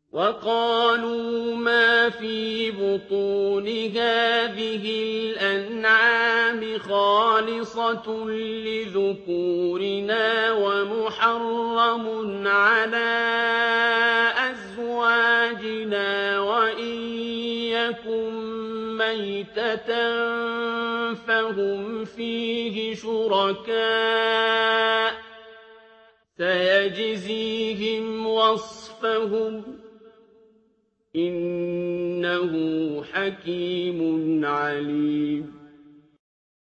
وَقَالُوا مَا فِي بُطُونِ هَٰذِهِ الْأَنْعَامِ خَالِصَةٌ لِّذُكُورِنَا وَمُحَرَّمٌ عَلَىٰ أَزْوَاجِنَا وَإِن يَكُن مَّيْتَةً فَهُمْ فِيهِ شُرَكَاءُ ۚ سَيَجْزِيهِمْ وَصْفَهُمْ ۚ إِنَّهُ حَكِيمٌ عَلِيمٌ